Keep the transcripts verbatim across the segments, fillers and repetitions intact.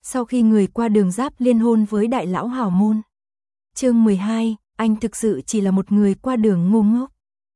sau khi người qua đường Giáp liên hôn với đại lão hào môn. Chương mười hai, anh thực sự chỉ là một người qua đường ngu ngốc.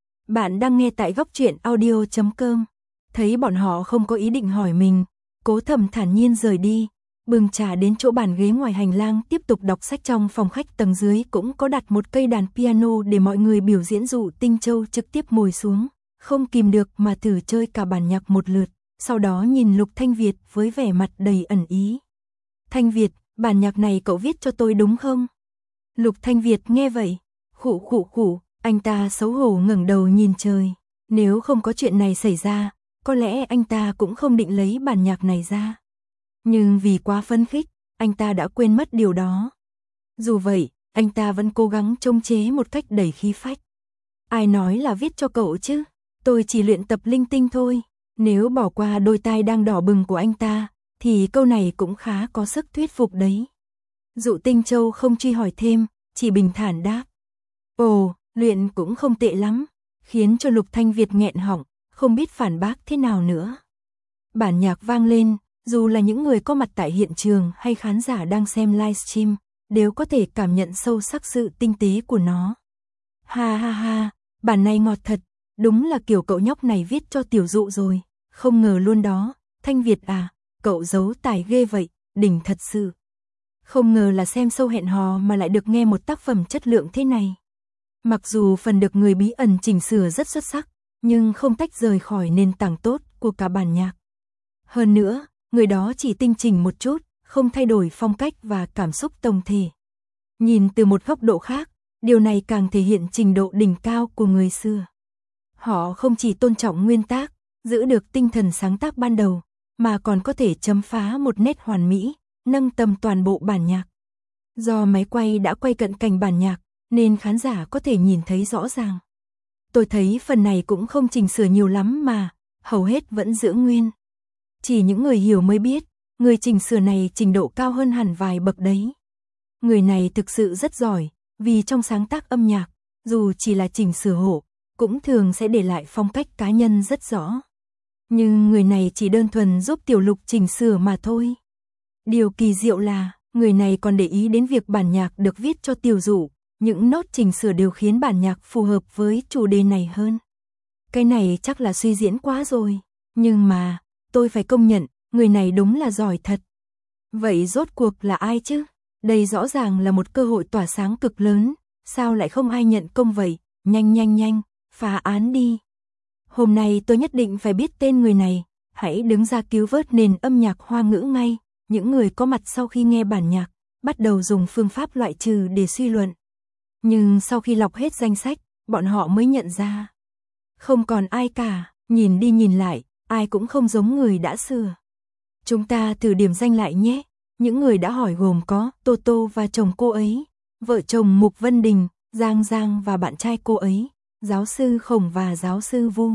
Bạn đang nghe tại góc truyện audio chấm com. Thấy bọn họ không có ý định hỏi mình, Cố Thầm thản nhiên rời đi, bưng trà đến chỗ bàn ghế ngoài hành lang tiếp tục đọc sách. Trong phòng khách tầng dưới cũng có đặt một cây đàn piano để mọi người biểu diễn. Dụ Tinh Châu trực tiếp ngồi xuống, không kìm được mà thử chơi cả bản nhạc một lượt, sau đó nhìn Lục Thanh Việt với vẻ mặt đầy ẩn ý. Thanh Việt, bản nhạc này cậu viết cho tôi đúng không? Lục Thanh Việt nghe vậy, khụ khụ khụ, anh ta xấu hổ ngẩng đầu nhìn trời. Nếu không có chuyện này xảy ra, có lẽ anh ta cũng không định lấy bản nhạc này ra. Nhưng vì quá phấn khích, anh ta đã quên mất điều đó. Dù vậy, anh ta vẫn cố gắng chống chế một cách đầy khí phách. Ai nói là viết cho cậu chứ? Tôi chỉ luyện tập linh tinh thôi. Nếu bỏ qua đôi tai đang đỏ bừng của anh ta, thì câu này cũng khá có sức thuyết phục đấy. Dụ Tinh Châu không truy hỏi thêm, chỉ bình thản đáp. Ồ, luyện cũng không tệ lắm, khiến cho Lục Thanh Việt nghẹn họng, không biết phản bác thế nào nữa. Bản nhạc vang lên, dù là những người có mặt tại hiện trường hay khán giả đang xem livestream, đều có thể cảm nhận sâu sắc sự tinh tế của nó. Ha ha ha, bản này ngọt thật, đúng là kiểu cậu nhóc này viết cho Tiểu Dụ rồi, không ngờ luôn đó, Thanh Việt à, cậu giấu tài ghê vậy, đỉnh thật sự. Không ngờ là xem show hẹn hò mà lại được nghe một tác phẩm chất lượng thế này. Mặc dù phần được người bí ẩn chỉnh sửa rất xuất sắc, nhưng không tách rời khỏi nền tảng tốt của cả bản nhạc. Hơn nữa, người đó chỉ tinh chỉnh một chút, không thay đổi phong cách và cảm xúc tổng thể. Nhìn từ một góc độ khác, điều này càng thể hiện trình độ đỉnh cao của người xưa. Họ không chỉ tôn trọng nguyên tác, giữ được tinh thần sáng tác ban đầu, mà còn có thể chấm phá một nét hoàn mỹ, nâng tầm toàn bộ bản nhạc. Do máy quay đã quay cận cảnh bản nhạc, nên khán giả có thể nhìn thấy rõ ràng. Tôi thấy phần này cũng không chỉnh sửa nhiều lắm mà, hầu hết vẫn giữ nguyên. Chỉ những người hiểu mới biết, người chỉnh sửa này trình độ cao hơn hẳn vài bậc đấy. Người này thực sự rất giỏi, vì trong sáng tác âm nhạc, dù chỉ là chỉnh sửa hộ, cũng thường sẽ để lại phong cách cá nhân rất rõ. Nhưng người này chỉ đơn thuần giúp Tiểu Lục chỉnh sửa mà thôi. Điều kỳ diệu là, người này còn để ý đến việc bản nhạc được viết cho Tiểu Dụ, những nốt chỉnh sửa đều khiến bản nhạc phù hợp với chủ đề này hơn. Cái này chắc là suy diễn quá rồi, nhưng mà, tôi phải công nhận, người này đúng là giỏi thật. Vậy rốt cuộc là ai chứ? Đây rõ ràng là một cơ hội tỏa sáng cực lớn, sao lại không ai nhận công vậy? Nhanh nhanh nhanh, phá án đi. Hôm nay tôi nhất định phải biết tên người này, hãy đứng ra cứu vớt nền âm nhạc Hoa ngữ ngay. Những người có mặt sau khi nghe bản nhạc, bắt đầu dùng phương pháp loại trừ để suy luận. Nhưng sau khi lọc hết danh sách, bọn họ mới nhận ra. Không còn ai cả, nhìn đi nhìn lại, ai cũng không giống người đã sửa. Chúng ta thử điểm danh lại nhé. Những người đã hỏi gồm có Tô Tô và chồng cô ấy, vợ chồng Mục Vân Đình, Giang Giang và bạn trai cô ấy, giáo sư Khổng và giáo sư Vu.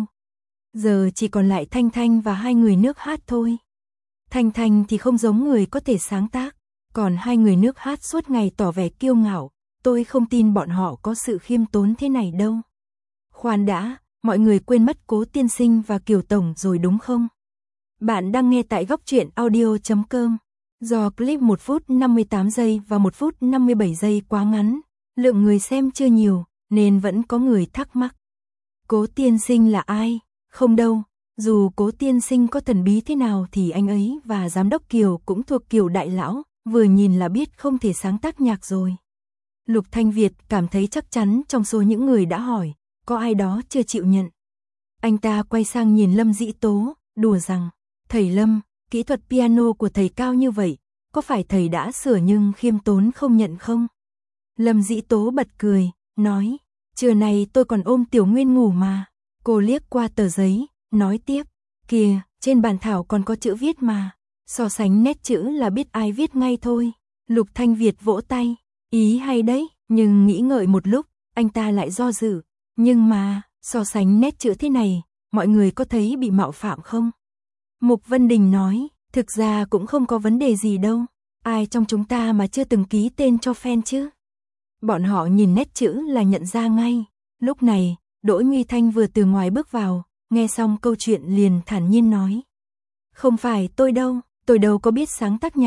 Giờ chỉ còn lại Thanh Thanh và hai người nước hát thôi. Thanh Thanh thì không giống người có thể sáng tác, còn hai người nước hát suốt ngày tỏ vẻ kiêu ngạo, tôi không tin bọn họ có sự khiêm tốn thế này đâu. Khoan đã, mọi người quên mất Cố tiên sinh và Kiều tổng rồi đúng không? Bạn đang nghe tại góc truyện audio chấm com. Do clip một phút năm mươi tám giây và một phút năm mươi bảy giây quá ngắn, lượng người xem chưa nhiều, nên vẫn có người thắc mắc. Cố tiên sinh là ai? Không đâu, dù Cố tiên sinh có thần bí thế nào thì anh ấy và giám đốc Kiều cũng thuộc kiểu đại lão, vừa nhìn là biết không thể sáng tác nhạc rồi. Lục Thanh Việt cảm thấy chắc chắn trong số những người đã hỏi, có ai đó chưa chịu nhận. Anh ta quay sang nhìn Lâm Dĩ Tố, đùa rằng, thầy Lâm, kỹ thuật piano của thầy cao như vậy, có phải thầy đã sửa nhưng khiêm tốn không nhận không? Lâm Dĩ Tố bật cười, nói, trưa nay tôi còn ôm Tiểu Nguyên ngủ mà. Cô liếc qua tờ giấy, nói tiếp, kìa, trên bàn thảo còn có chữ viết mà, so sánh nét chữ là biết ai viết ngay thôi. Lục Thanh Việt vỗ tay, ý hay đấy, nhưng nghĩ ngợi một lúc, anh ta lại do dự, nhưng mà, so sánh nét chữ thế này, mọi người có thấy bị mạo phạm không? Mục Vân Đình nói, thực ra cũng không có vấn đề gì đâu, ai trong chúng ta mà chưa từng ký tên cho fan chứ? Bọn họ nhìn nét chữ là nhận ra ngay. Lúc này, Đỗ Nguy Thanh vừa từ ngoài bước vào, nghe xong câu chuyện liền thản nhiên nói. Không phải tôi đâu, tôi đâu có biết sáng tác nhạc,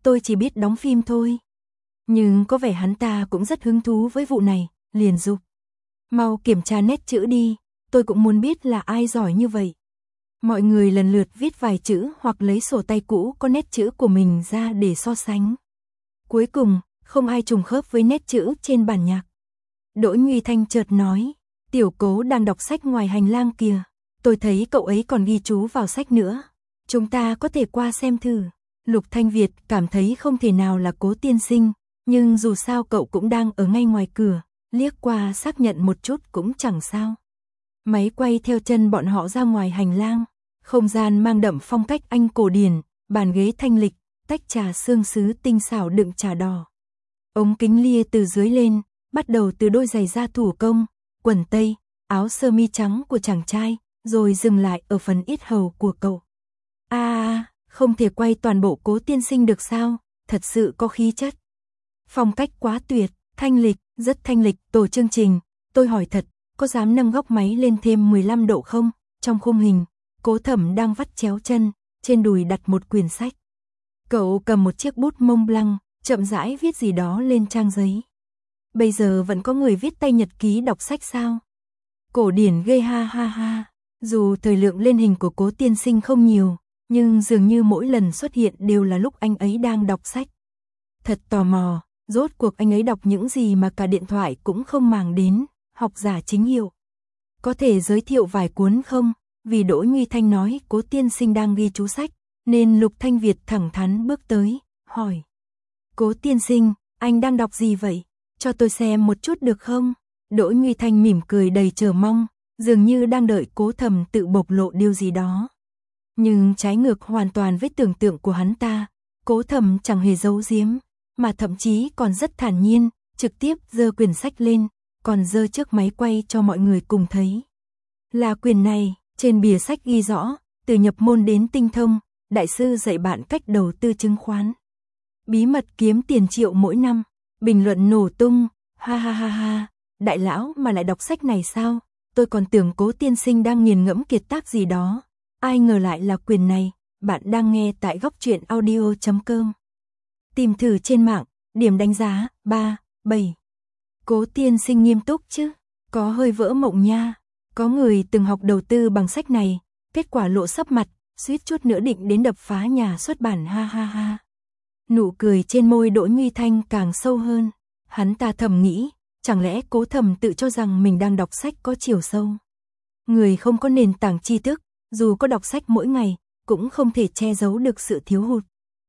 tôi chỉ biết đóng phim thôi. Nhưng có vẻ hắn ta cũng rất hứng thú với vụ này, liền giục. Mau kiểm tra nét chữ đi, tôi cũng muốn biết là ai giỏi như vậy. Mọi người lần lượt viết vài chữ hoặc lấy sổ tay cũ có nét chữ của mình ra để so sánh. Cuối cùng, không ai trùng khớp với nét chữ trên bản nhạc. Đỗ Nhuy Thanh chợt nói, Tiểu Cố đang đọc sách ngoài hành lang kìa, tôi thấy cậu ấy còn ghi chú vào sách nữa. Chúng ta có thể qua xem thử. Lục Thanh Việt cảm thấy không thể nào là Cố tiên sinh, nhưng dù sao cậu cũng đang ở ngay ngoài cửa, liếc qua xác nhận một chút cũng chẳng sao. Máy quay theo chân bọn họ ra ngoài hành lang, không gian mang đậm phong cách Anh cổ điển, bàn ghế thanh lịch, tách trà xương sứ tinh xảo đựng trà đỏ. Ống kính lia từ dưới lên, bắt đầu từ đôi giày da thủ công, quần tây, áo sơ mi trắng của chàng trai, rồi dừng lại ở phần yết hầu của cậu. A, à, không thể quay toàn bộ Cố tiên sinh được sao, thật sự có khí chất. Phong cách quá tuyệt, thanh lịch, rất thanh lịch. Tổ chương trình, tôi hỏi thật, có dám nâng góc máy lên thêm mười lăm độ không? Trong khung hình, Cố Thẩm đang vắt chéo chân, trên đùi đặt một quyển sách. Cậu cầm một chiếc bút Mont Blanc, chậm rãi viết gì đó lên trang giấy. Bây giờ vẫn có người viết tay nhật ký đọc sách sao? Cổ điển ghê ha ha ha. Dù thời lượng lên hình của Cố tiên sinh không nhiều, nhưng dường như mỗi lần xuất hiện đều là lúc anh ấy đang đọc sách. Thật tò mò, rốt cuộc anh ấy đọc những gì mà cả điện thoại cũng không màng đến, học giả chính hiệu. Có thể giới thiệu vài cuốn không? Vì Đỗ Nhuy Thanh nói Cố tiên sinh đang ghi chú sách, nên Lục Thanh Việt thẳng thắn bước tới, hỏi. Cố tiên sinh, anh đang đọc gì vậy? Cho tôi xem một chút được không? Đỗ Nhuy Thanh mỉm cười đầy chờ mong, dường như đang đợi Cố Thẩm tự bộc lộ điều gì đó. Nhưng trái ngược hoàn toàn với tưởng tượng của hắn ta, Cố Thẩm chẳng hề giấu giếm, mà thậm chí còn rất thản nhiên, trực tiếp giơ quyển sách lên, còn giơ trước máy quay cho mọi người cùng thấy. Là quyển này, trên bìa sách ghi rõ, từ nhập môn đến tinh thông, đại sư dạy bạn cách đầu tư chứng khoán. Bí mật kiếm tiền triệu mỗi năm, bình luận nổ tung, ha ha ha ha, đại lão mà lại đọc sách này sao? Tôi còn tưởng Cố tiên sinh đang nghiền ngẫm kiệt tác gì đó, ai ngờ lại là quyển này. Bạn đang nghe tại góc truyện audio chấm com. Tìm thử trên mạng, điểm đánh giá ba, bảy. Cố tiên sinh nghiêm túc chứ, có hơi vỡ mộng nha. Có người từng học đầu tư bằng sách này, kết quả lộ sấp mặt, suýt chút nữa định đến đập phá nhà xuất bản ha ha ha. Nụ cười trên môi Đỗ Nhuy Thanh càng sâu hơn, hắn ta thầm nghĩ, chẳng lẽ Cố Thẩm tự cho rằng mình đang đọc sách có chiều sâu. Người không có nền tảng tri thức, dù có đọc sách mỗi ngày, cũng không thể che giấu được sự thiếu hụt.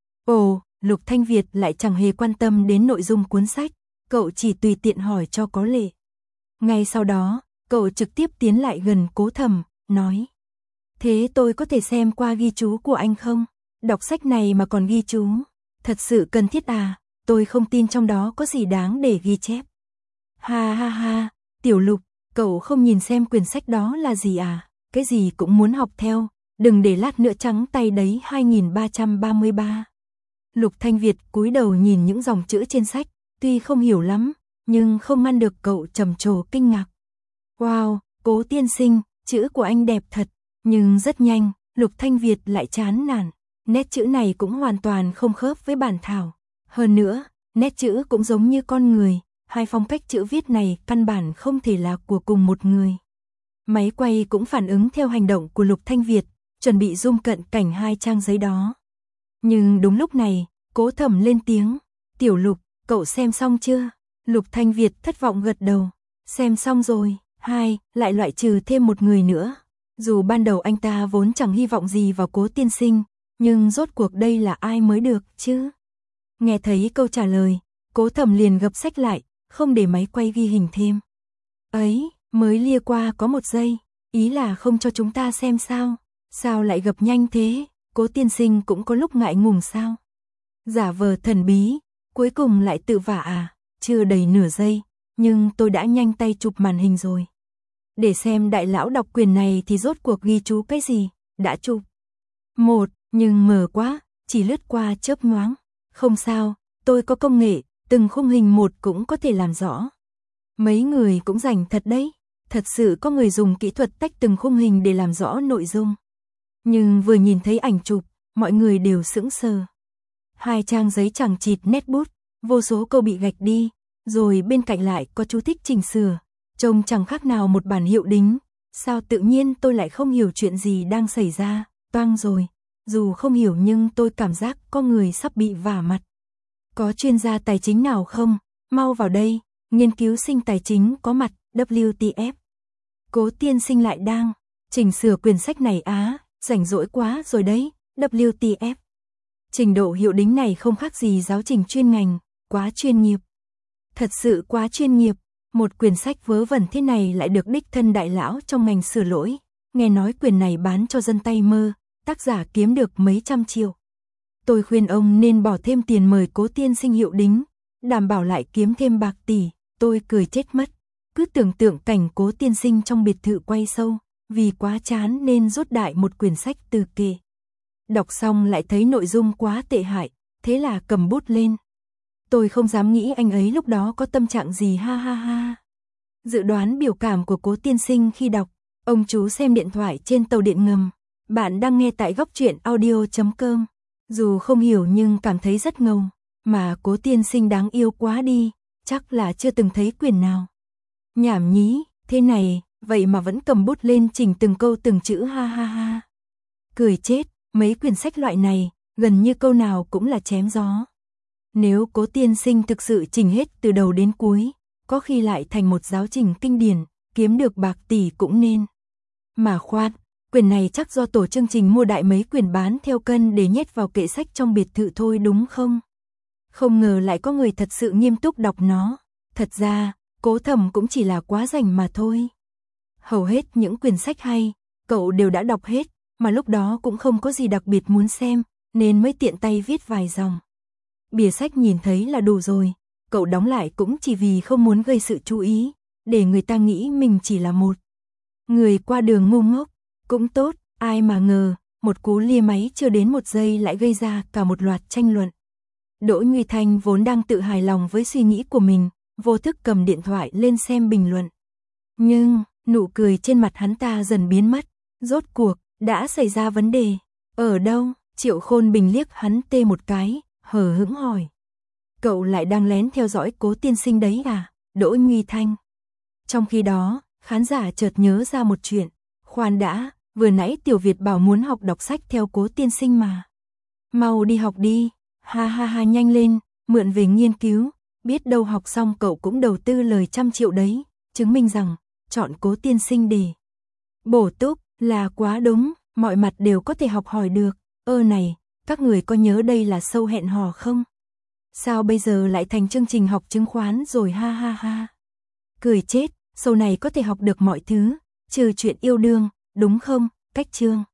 Ồ, Lục Thanh Việt lại chẳng hề quan tâm đến nội dung cuốn sách, cậu chỉ tùy tiện hỏi cho có lệ. Ngay sau đó, cậu trực tiếp tiến lại gần Cố Thẩm, nói. Thế tôi có thể xem qua ghi chú của anh không? Đọc sách này mà còn ghi chú, thật sự cần thiết à? Tôi không tin trong đó có gì đáng để ghi chép. Ha ha ha, Tiểu Lục, cậu không nhìn xem quyển sách đó là gì à? Cái gì cũng muốn học theo, đừng để lát nữa trắng tay đấy. Hai nghìn ba trăm ba mươi ba. Lục Thanh Việt cúi đầu nhìn những dòng chữ trên sách, tuy không hiểu lắm, nhưng không ngăn được cậu trầm trồ kinh ngạc. Wow, Cố tiên sinh, chữ của anh đẹp thật. Nhưng rất nhanh, Lục Thanh Việt lại chán nản. Nét chữ này cũng hoàn toàn không khớp với bản thảo. Hơn nữa, nét chữ cũng giống như con người, hai phong cách chữ viết này căn bản không thể là của cùng một người. Máy quay cũng phản ứng theo hành động của Lục Thanh Việt, chuẩn bị zoom cận cảnh hai trang giấy đó. Nhưng đúng lúc này, Cố Thẩm lên tiếng. Tiểu Lục, cậu xem xong chưa? Lục Thanh Việt thất vọng gật đầu. Xem xong rồi. Hai, lại loại trừ thêm một người nữa. Dù ban đầu anh ta vốn chẳng hy vọng gì vào Cố tiên sinh, nhưng rốt cuộc đây là ai mới được chứ? Nghe thấy câu trả lời, Cố Thẩm liền gập sách lại, không để máy quay ghi hình thêm. Ấy, mới lia qua có một giây, ý là không cho chúng ta xem sao? Sao lại gập nhanh thế? Cố tiên sinh cũng có lúc ngại ngùng sao? Giả vờ thần bí, cuối cùng lại tự vả à? Chưa đầy nửa giây, nhưng tôi đã nhanh tay chụp màn hình rồi. Để xem đại lão đọc quyền này thì rốt cuộc ghi chú cái gì, đã chụp. Một, nhưng mờ quá, chỉ lướt qua chớp nhoáng. Không sao, tôi có công nghệ, từng khung hình một cũng có thể làm rõ. Mấy người cũng rành thật đấy, thật sự có người dùng kỹ thuật tách từng khung hình để làm rõ nội dung. Nhưng vừa nhìn thấy ảnh chụp, mọi người đều sững sờ. Hai trang giấy chằng chịt nét bút, vô số câu bị gạch đi, rồi bên cạnh lại có chú thích chỉnh sửa, trông chẳng khác nào một bản hiệu đính. Sao tự nhiên tôi lại không hiểu chuyện gì đang xảy ra, toang rồi. Dù không hiểu nhưng tôi cảm giác có người sắp bị vả mặt. Có chuyên gia tài chính nào không? Mau vào đây, nghiên cứu sinh tài chính có mặt, W T F. Cố tiên sinh lại đang chỉnh sửa quyển sách này á, rảnh rỗi quá rồi đấy, W T F. Trình độ hiệu đính này không khác gì giáo trình chuyên ngành, quá chuyên nghiệp. Thật sự quá chuyên nghiệp, một quyển sách vớ vẩn thế này lại được đích thân đại lão trong ngành sửa lỗi. Nghe nói quyển này bán cho dân tay mơ, tác giả kiếm được mấy trăm triệu. Tôi khuyên ông nên bỏ thêm tiền mời Cố tiên sinh hiệu đính, đảm bảo lại kiếm thêm bạc tỷ. Tôi cười chết mất, cứ tưởng tượng cảnh Cố tiên sinh trong biệt thự quay sâu, vì quá chán nên rút đại một quyển sách từ kệ. Đọc xong lại thấy nội dung quá tệ hại, thế là cầm bút lên. Tôi không dám nghĩ anh ấy lúc đó có tâm trạng gì, ha ha ha. Dự đoán biểu cảm của Cố tiên sinh khi đọc, ông chú xem điện thoại trên tàu điện ngầm. Bạn đang nghe tại góc truyện audio chấm com. Dù không hiểu nhưng cảm thấy rất ngầu, mà Cố tiên sinh đáng yêu quá đi, chắc là chưa từng thấy quyển nào. Nhảm nhí, thế này, vậy mà vẫn cầm bút lên chỉnh từng câu từng chữ, ha ha ha. Cười chết, mấy quyển sách loại này, gần như câu nào cũng là chém gió. Nếu Cố tiên sinh thực sự chỉnh hết từ đầu đến cuối, có khi lại thành một giáo trình kinh điển, kiếm được bạc tỷ cũng nên. Mà khoan, quyển này chắc do tổ chương trình mua đại mấy quyển bán theo cân để nhét vào kệ sách trong biệt thự thôi đúng không? Không ngờ lại có người thật sự nghiêm túc đọc nó. Thật ra, Cố Thầm cũng chỉ là quá rảnh mà thôi. Hầu hết những quyển sách hay, cậu đều đã đọc hết, mà lúc đó cũng không có gì đặc biệt muốn xem, nên mới tiện tay viết vài dòng. Bìa sách nhìn thấy là đủ rồi, cậu đóng lại cũng chỉ vì không muốn gây sự chú ý, để người ta nghĩ mình chỉ là một người qua đường ngu ngốc. Cũng tốt, ai mà ngờ, một cú lia máy chưa đến một giây lại gây ra cả một loạt tranh luận. Đỗ Như Thanh vốn đang tự hài lòng với suy nghĩ của mình, vô thức cầm điện thoại lên xem bình luận. Nhưng, nụ cười trên mặt hắn ta dần biến mất, rốt cuộc, đã xảy ra vấn đề. Ở đâu? Triệu Khôn Bình liếc hắn tê một cái, hờ hững hỏi. Cậu lại đang lén theo dõi Cố tiên sinh đấy à? Đỗ Như Thanh. Trong khi đó, khán giả chợt nhớ ra một chuyện. Khoan đã, vừa nãy Tiểu Việt bảo muốn học đọc sách theo Cố tiên sinh mà. Mau đi học đi, ha ha ha, nhanh lên, mượn về nghiên cứu, biết đâu học xong cậu cũng đầu tư lời trăm triệu đấy, chứng minh rằng, chọn Cố tiên sinh để bổ túc là quá đúng, mọi mặt đều có thể học hỏi được. Ơ này, các người có nhớ đây là show hẹn hò không? Sao bây giờ lại thành chương trình học chứng khoán rồi, ha ha ha. Cười chết, show này có thể học được mọi thứ, trừ chuyện yêu đương, đúng không? Cách chương